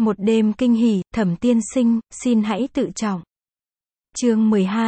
Một đêm kinh hỉ, Thẩm tiên sinh, xin hãy tự trọng. Chương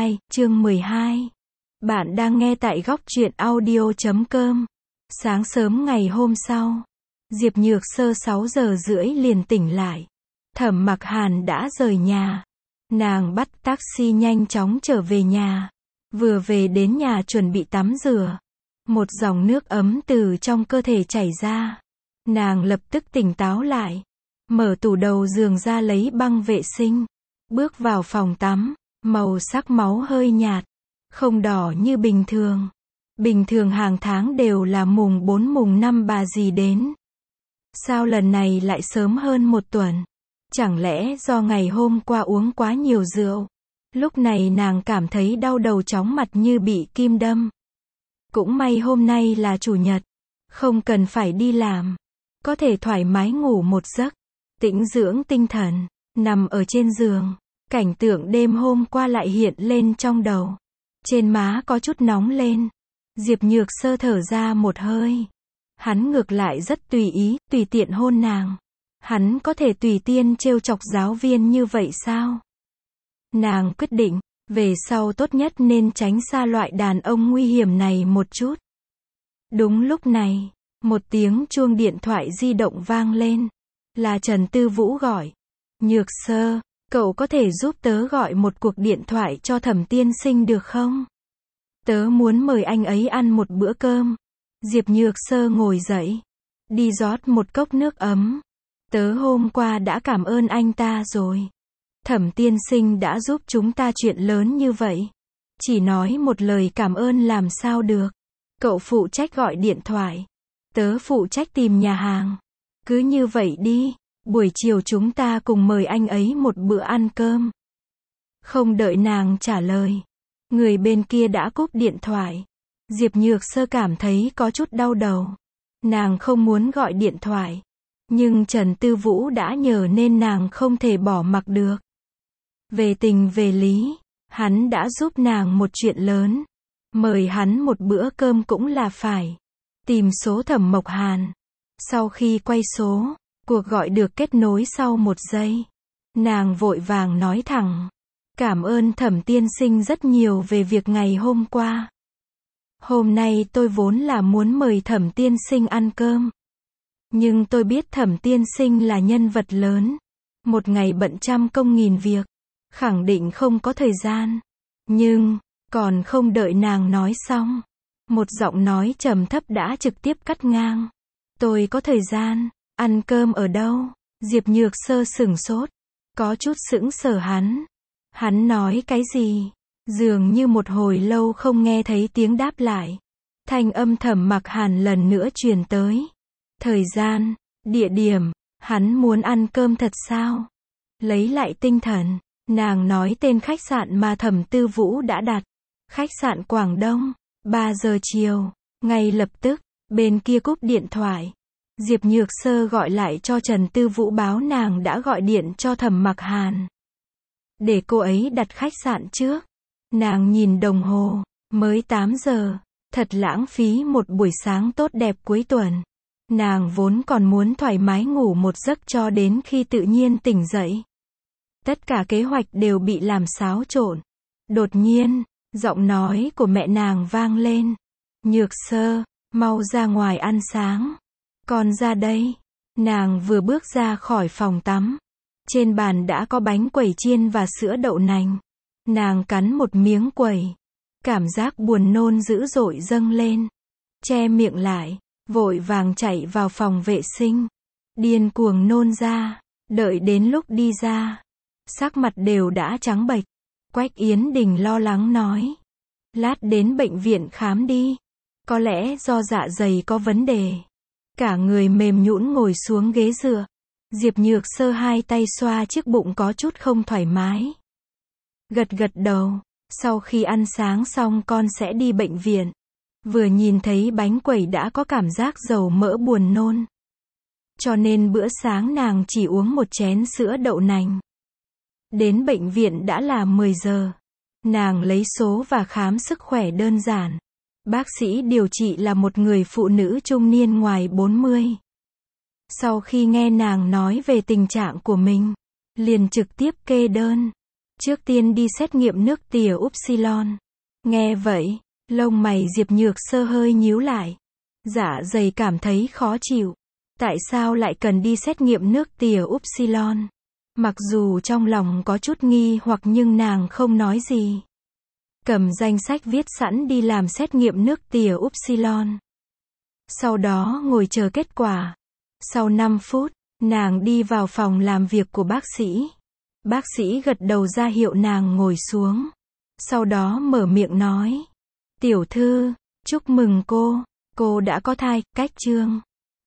12. Bạn đang nghe tại góc truyện audio.com. Sáng sớm ngày hôm sau, Diệp Nhược Sơ 6 giờ rưỡi liền tỉnh lại. Thẩm Mặc Hàn đã rời nhà. Nàng bắt taxi nhanh chóng trở về nhà. Vừa về đến nhà chuẩn bị tắm rửa. Một dòng nước ấm từ trong cơ thể chảy ra. Nàng lập tức tỉnh táo lại. Mở tủ đầu giường ra lấy băng vệ sinh. Bước vào phòng tắm. Màu sắc máu hơi nhạt. Không đỏ như bình thường. Bình thường hàng tháng đều là mùng 4 mùng 5 bà dì đến. Sao lần này lại sớm hơn một tuần? Chẳng lẽ do ngày hôm qua uống quá nhiều rượu? Lúc này nàng cảm thấy đau đầu chóng mặt như bị kim đâm. Cũng may hôm nay là chủ nhật. Không cần phải đi làm. Có thể thoải mái ngủ một giấc. Tĩnh dưỡng tinh thần. Nằm ở trên giường. Cảnh tượng đêm hôm qua lại hiện lên trong đầu. Trên má có chút nóng lên. Diệp Nhược Sơ thở ra một hơi. Hắn ngược lại rất tùy ý, tùy tiện hôn nàng. Hắn có thể tùy tiện trêu chọc giáo viên như vậy sao? Nàng quyết định, về sau tốt nhất nên tránh xa loại đàn ông nguy hiểm này một chút. Đúng lúc này, một tiếng chuông điện thoại di động vang lên. Là Trần Tư Vũ gọi. Nhược Sơ, cậu có thể giúp tớ gọi một cuộc điện thoại cho Thẩm tiên sinh được không? Tớ muốn mời anh ấy ăn một bữa cơm. Diệp Nhược Sơ ngồi dậy. Đi rót một cốc nước ấm. Tớ hôm qua đã cảm ơn anh ta rồi. Thẩm tiên sinh đã giúp chúng ta chuyện lớn như vậy. Chỉ nói một lời cảm ơn làm sao được. Cậu phụ trách gọi điện thoại. Tớ phụ trách tìm nhà hàng. Cứ như vậy đi. Buổi chiều chúng ta cùng mời anh ấy một bữa ăn cơm. Không đợi nàng trả lời. Người bên kia đã cúp điện thoại. Diệp Nhược Sơ cảm thấy có chút đau đầu. Nàng không muốn gọi điện thoại. Nhưng Trần Tư Vũ đã nhờ nên nàng không thể bỏ mặc được. Về tình về lý, hắn đã giúp nàng một chuyện lớn. Mời hắn một bữa cơm cũng là phải. Tìm số Thẩm Mộc Hàn. Sau khi quay số, cuộc gọi được kết nối sau 1 giây. Nàng vội vàng nói thẳng. Cảm ơn Thẩm tiên sinh rất nhiều về việc ngày hôm qua. Hôm nay tôi vốn là muốn mời Thẩm tiên sinh ăn cơm. Nhưng tôi biết Thẩm tiên sinh là nhân vật lớn. Một ngày bận trăm công nghìn việc. Khẳng định không có thời gian. Nhưng, còn không đợi nàng nói xong. Một giọng nói trầm thấp đã trực tiếp cắt ngang. Tôi có thời gian. Ăn cơm ở đâu? Diệp Nhược Sơ sửng sốt. Có chút sững sờ hắn. Hắn nói cái gì? Dường như một hồi lâu không nghe thấy tiếng đáp lại. Thanh âm Thẩm Mặc Hàn lần nữa truyền tới. Thời gian, địa điểm, hắn muốn ăn cơm thật sao? Lấy lại tinh thần, nàng nói tên khách sạn mà Thẩm Tư Vũ đã đặt. Khách sạn Quảng Đông, 3 giờ chiều. Ngay lập tức, bên kia cúp điện thoại. Diệp Nhược Sơ gọi lại cho Trần Tư Vũ báo nàng đã gọi điện cho Thẩm Mặc Hàn. Để cô ấy đặt khách sạn trước. Nàng nhìn đồng hồ, mới 8 giờ. Thật lãng phí một buổi sáng tốt đẹp cuối tuần. Nàng vốn còn muốn thoải mái ngủ một giấc cho đến khi tự nhiên tỉnh dậy. Tất cả kế hoạch đều bị làm xáo trộn. Đột nhiên, giọng nói của mẹ nàng vang lên. Nhược Sơ, mau ra ngoài ăn sáng. Con ra đây. Nàng vừa bước ra khỏi phòng tắm. Trên bàn đã có bánh quẩy chiên và sữa đậu nành. Nàng cắn một miếng quẩy. Cảm giác buồn nôn dữ dội dâng lên. Che miệng lại. Vội vàng chạy vào phòng vệ sinh. Điên cuồng nôn ra. Đợi đến lúc đi ra. Sắc mặt đều đã trắng bệch. Quách Yến Đình lo lắng nói. Lát đến bệnh viện khám đi. Có lẽ do dạ dày có vấn đề. Cả người mềm nhũn ngồi xuống ghế dựa. Diệp Nhược Sơ hai tay xoa chiếc bụng có chút không thoải mái. Gật gật đầu. Sau khi ăn sáng xong con sẽ đi bệnh viện. Vừa nhìn thấy bánh quẩy đã có cảm giác dầu mỡ buồn nôn. Cho nên bữa sáng nàng chỉ uống một chén sữa đậu nành. Đến bệnh viện đã là 10 giờ. Nàng lấy số và khám sức khỏe đơn giản. Bác sĩ điều trị là một người phụ nữ trung niên ngoài 40. Sau khi nghe nàng nói về tình trạng của mình, liền trực tiếp kê đơn. Trước tiên đi xét nghiệm nước tỉa upsilon. Nghe vậy, lông mày Diệp Nhược Sơ hơi nhíu lại. Dạ dày cảm thấy khó chịu. Tại sao lại cần đi xét nghiệm nước tỉa upsilon? Mặc dù trong lòng có chút nghi hoặc nhưng nàng không nói gì. Cầm danh sách viết sẵn đi làm xét nghiệm nước tỉa upsilon. Sau đó ngồi chờ kết quả. Sau 5 phút, nàng đi vào phòng làm việc của bác sĩ. Bác sĩ gật đầu ra hiệu nàng ngồi xuống. Sau đó mở miệng nói. Tiểu thư, chúc mừng cô đã có thai, cách chương.